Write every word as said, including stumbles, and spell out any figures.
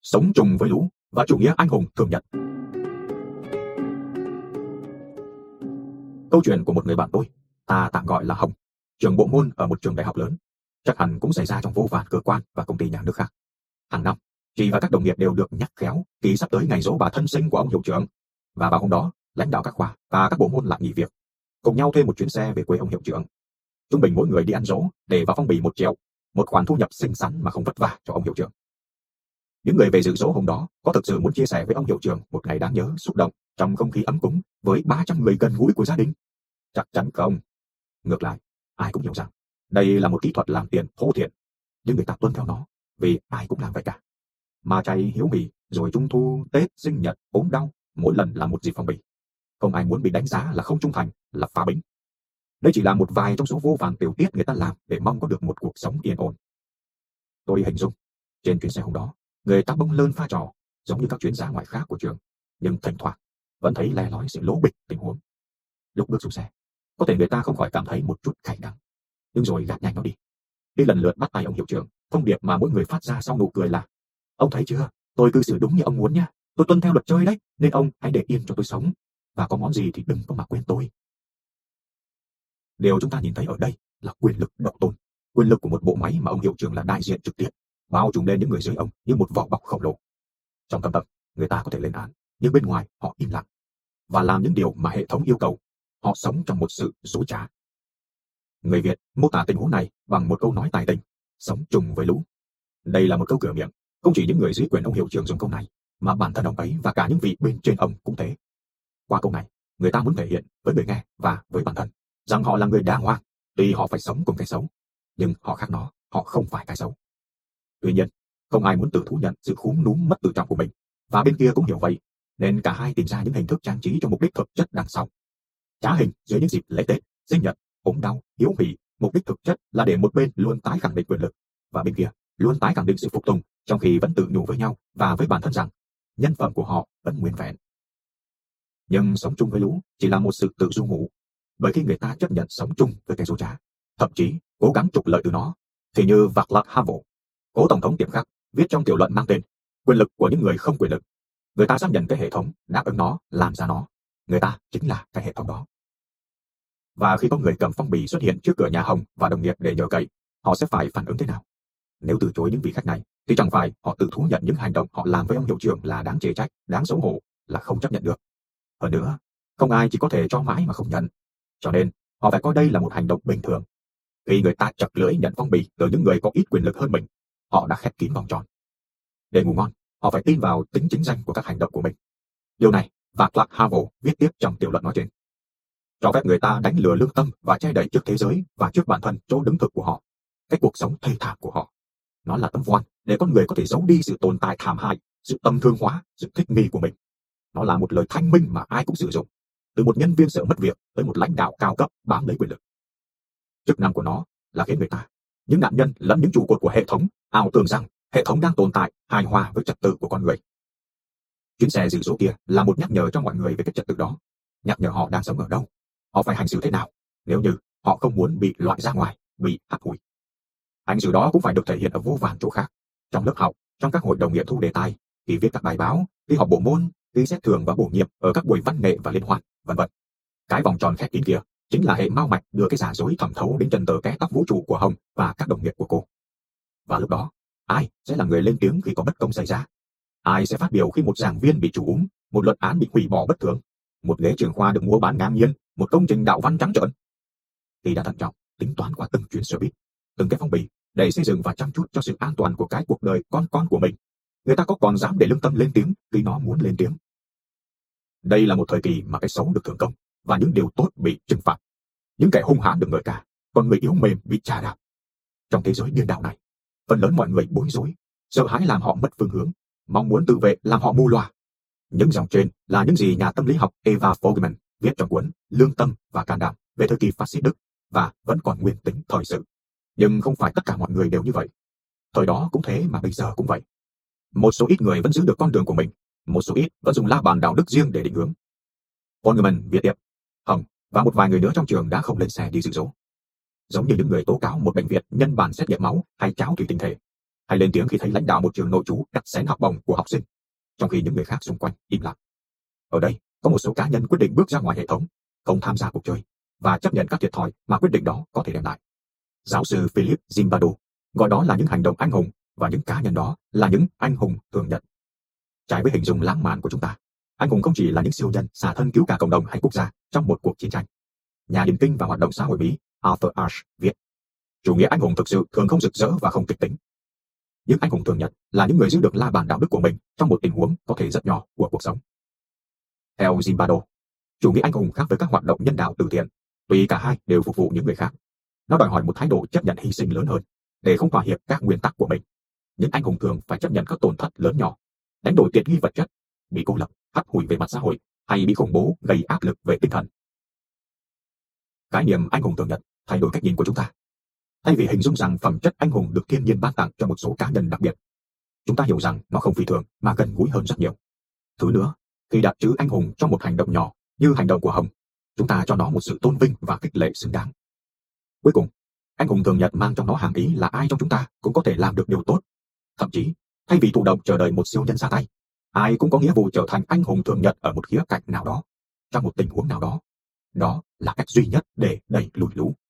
sống chung với lũ và chủ nghĩa anh hùng thường nhật. Câu chuyện của một người bạn tôi, ta tạm gọi là Hồng, trưởng bộ môn ở một trường đại học lớn, chắc hẳn cũng xảy ra trong vô vàn cơ quan và công ty nhà nước khác. Hàng năm, chị và các đồng nghiệp đều được nhắc khéo khi sắp tới ngày giỗ bà thân sinh của ông hiệu trưởng, và vào hôm đó, lãnh đạo các khoa và các bộ môn lại nghỉ việc, cùng nhau thuê một chuyến xe về quê ông hiệu trưởng. Trung bình mỗi người đi ăn giỗ để vào phong bì một triệu, một khoản thu nhập xinh xắn mà không vất vả cho ông hiệu trưởng. Những người về dự giỗ hôm đó có thực sự muốn chia sẻ với ông hiệu trưởng một ngày đáng nhớ, xúc động trong không khí ấm cúng với ba trăm người gần gũi của gia đình? Chắc chắn không. Ngược lại, ai cũng hiểu rằng đây là một kỹ thuật làm tiền thô thiển, nhưng người ta tuân theo nó vì ai cũng làm vậy cả. Ma chay, hiếu hỉ, rồi trung thu, Tết, sinh nhật, ốm đau, mỗi lần là một dịp phong bì. Không ai muốn bị đánh giá là không trung thành, là phá bính. Đây chỉ là một vài trong số vô vàn tiểu tiết người ta làm để mong có được một cuộc sống yên ổn. Tôi hình dung, trên chuyến xe hôm đó, người ta bông lơn pha trò, giống như các chuyến dã ngoại khác của trường, nhưng thỉnh thoảng vẫn thấy le lói sự lố bịch tình huống. Lúc bước xuống xe, có thể người ta không khỏi cảm thấy một chút cay đắng, nhưng rồi gạt nhanh nó đi. Khi lần lượt bắt tay ông hiệu trưởng, thông điệp mà mỗi người phát ra sau nụ cười là: ông thấy chưa, tôi cư xử đúng như ông muốn nha, tôi tuân theo luật chơi đấy, nên ông hãy để yên cho tôi sống, và có món gì thì đừng có mà quên tôi. Điều chúng ta nhìn thấy ở đây là quyền lực độc tôn, quyền lực của một bộ máy mà ông hiệu trưởng là đại diện trực tiếp, bao trùm lên những người dưới ông như một vỏ bọc khổng lồ. Trong thâm tâm, người ta có thể lên án, nhưng bên ngoài họ im lặng và làm những điều mà hệ thống yêu cầu. Họ sống trong một sự dối trá. Người Việt mô tả tình huống này bằng một câu nói tài tình: sống chung với lũ. Đây là một câu cửa miệng, không chỉ những người dưới quyền ông hiệu trưởng dùng câu này, mà bản thân ông ấy và cả những vị bên trên ông cũng thế. Qua câu này, người ta muốn thể hiện với người nghe và với bản thân rằng họ là người đàng hoàng, tuy họ phải sống cùng cái xấu, nhưng họ khác nó, họ không phải cái xấu. Tuy nhiên, không ai muốn tự thú nhận sự khúm núm mất tự trọng của mình, và bên kia cũng hiểu vậy, nên cả hai tìm ra những hình thức trang trí cho mục đích thực chất đằng sau. Trá hình dưới những dịp lễ Tết, sinh nhật, ốm đau, hiếu hỉ, mục đích thực chất là để một bên luôn tái khẳng định quyền lực, và bên kia luôn tái khẳng định sự phục tùng, trong khi vẫn tự nhủ với nhau và với bản thân rằng nhân phẩm của họ vẫn nguyên vẹn. Nhưng sống chung với lũ chỉ là một sự tự du ngụ, bởi khi người ta chấp nhận sống chung với cái dối trá, thậm chí cố gắng trục lợi từ nó, thì như Václav Havel, cố tổng thống tiệm khắc, viết trong tiểu luận mang tên Quyền lực của những người không quyền lực, người ta xác nhận cái hệ thống đáp ứng nó, làm ra nó, người ta chính là cái hệ thống đó. Và khi có người cầm phong bì xuất hiện trước cửa nhà Hồng và đồng nghiệp để nhờ cậy, họ sẽ phải phản ứng thế nào? Nếu từ chối những vị khách này, thì chẳng phải họ tự thú nhận những hành động họ làm với ông hiệu trưởng là đáng chê trách, đáng xấu hổ, là không chấp nhận được. Hơn nữa, không ai chỉ có thể cho mãi mà không nhận, cho nên họ phải coi đây là một hành động bình thường. Khi người ta chặt lưỡi nhận phong bì từ những người có ít quyền lực hơn mình, họ đã khép kín vòng tròn. Để ngủ ngon, họ phải tin vào tính chính danh của các hành động của mình. Điều này Václav Havel viết tiếp trong tiểu luận nói trên. Cho phép người ta đánh lừa lương tâm và che đậy trước thế giới và trước bản thân chỗ đứng thực của họ, cái cuộc sống thê thảm của họ. Nó là tấm voan để con người có thể giấu đi sự tồn tại thảm hại, sự tầm thường hóa, sự thích nghi của mình. Nó là một lời thanh minh mà ai cũng sử dụng, từ một nhân viên sợ mất việc tới một lãnh đạo cao cấp bám lấy quyền lực. Chức năng của nó là khiến người ta, những nạn nhân lẫn những trụ cột của hệ thống, ảo tưởng rằng hệ thống đang tồn tại hài hòa với trật tự của con người. Chuyến xe dự dỗ kia là một nhắc nhở cho mọi người về cái trật tự đó, nhắc nhở họ đang sống ở đâu, họ phải hành xử thế nào nếu như họ không muốn bị loại ra ngoài, bị hắt hủi. Hành xử đó cũng phải được thể hiện ở vô vàn chỗ khác, trong lớp học, trong các hội đồng nghiệm thu đề tài, khi viết các bài báo, khi họp bộ môn, khi xét thưởng và bổ nhiệm ở các buổi văn nghệ và liên hoan, vân vân. Cái vòng tròn khép kín kia chính là hệ mao mạch đưa cái giả dối thẩm thấu đến chân tơ kẽ tóc vũ trụ của Hồng và các đồng nghiệp của cô. Và lúc đó, ai sẽ là người lên tiếng khi có bất công xảy ra? Ai sẽ phát biểu khi một giảng viên bị trù úm, một luận án bị hủy bỏ bất thường, một ghế trưởng khoa được mua bán ngang nhiên, một công trình đạo văn trắng trợn? Khi đã thận trọng tính toán qua từng chuyến xe buýt, từng cái phong bì để xây dựng và chăm chút cho sự an toàn của cái cuộc đời con con của mình, người ta có còn dám để lương tâm lên tiếng khi nó muốn lên tiếng? Đây là một thời kỳ mà cái xấu được thưởng công và những điều tốt bị trừng phạt, những kẻ hung hãn được ngợi ca, còn người yếu mềm bị chà đạp. Trong thế giới điên đảo này, phần lớn mọi người bối rối, sợ hãi làm họ mất phương hướng, mong muốn tự vệ làm họ mù lòa. Những dòng trên là những gì nhà tâm lý học Eva Fogman viết trong cuốn Lương tâm và can đảm về thời kỳ phát xít Đức, và vẫn còn nguyên tính thời sự. Nhưng không phải tất cả mọi người đều như vậy. Thời đó cũng thế mà bây giờ cũng vậy. Một số ít người vẫn giữ được con đường của mình, một số ít vẫn dùng la bàn đạo đức riêng để định hướng. Fogman viết tiếp, Hồng và một vài người nữa trong trường đã không lên xe đi dự dỗ. Giống như những người tố cáo một bệnh viện nhân bản xét nghiệm máu hay cháo thủy tinh thể, hay lên tiếng khi thấy lãnh đạo một trường nội trú cắt xén học bổng của học sinh, trong khi những người khác xung quanh im lặng. Ở đây, có một số cá nhân quyết định bước ra ngoài hệ thống, không tham gia cuộc chơi, và chấp nhận các thiệt thòi mà quyết định đó có thể đem lại. Giáo sư Philip Zimbardo gọi đó là những hành động anh hùng, và những cá nhân đó là những anh hùng thường nhật. Trái với hình dung lãng mạn của chúng ta, anh hùng không chỉ là những siêu nhân xả thân cứu cả cộng đồng hay quốc gia trong một cuộc chiến tranh. Nhà điền kinh và hoạt động xã hội Mỹ Arthur Ashe viết, chủ nghĩa anh hùng thực sự thường không rực rỡ và không kịch tính. Những anh hùng thường nhật là những người giữ được la bàn đạo đức của mình trong một tình huống có thể rất nhỏ của cuộc sống. Theo Zimbardo, chủ nghĩa anh hùng khác với các hoạt động nhân đạo từ thiện, tuy cả hai đều phục vụ những người khác. Nó đòi hỏi một thái độ chấp nhận hy sinh lớn hơn, để không thỏa hiệp các nguyên tắc của mình. Những anh hùng thường phải chấp nhận các tổn thất lớn nhỏ, đánh đổi tiện nghi vật chất, bị cô lập, hắt hủi về mặt xã hội, hay bị khủng bố gây áp lực về tinh thần. Khái niệm anh hùng thường nhật thay đổi cách nhìn của chúng ta. Thay vì hình dung rằng phẩm chất anh hùng được thiên nhiên ban tặng cho một số cá nhân đặc biệt, chúng ta hiểu rằng nó không phi thường mà gần gũi hơn rất nhiều. Thứ nữa, khi đặt chữ anh hùng cho một hành động nhỏ như hành động của Hồng, chúng ta cho nó một sự tôn vinh và khích lệ xứng đáng. Cuối cùng, anh hùng thường nhật mang trong nó hàm ý là ai trong chúng ta cũng có thể làm được điều tốt. Thậm chí, thay vì thụ động chờ đợi một siêu nhân ra tay, ai cũng có nghĩa vụ trở thành anh hùng thường nhật ở một khía cạnh nào đó, trong một tình huống nào đó. Đó là cách duy nhất để đẩy lùi lũ.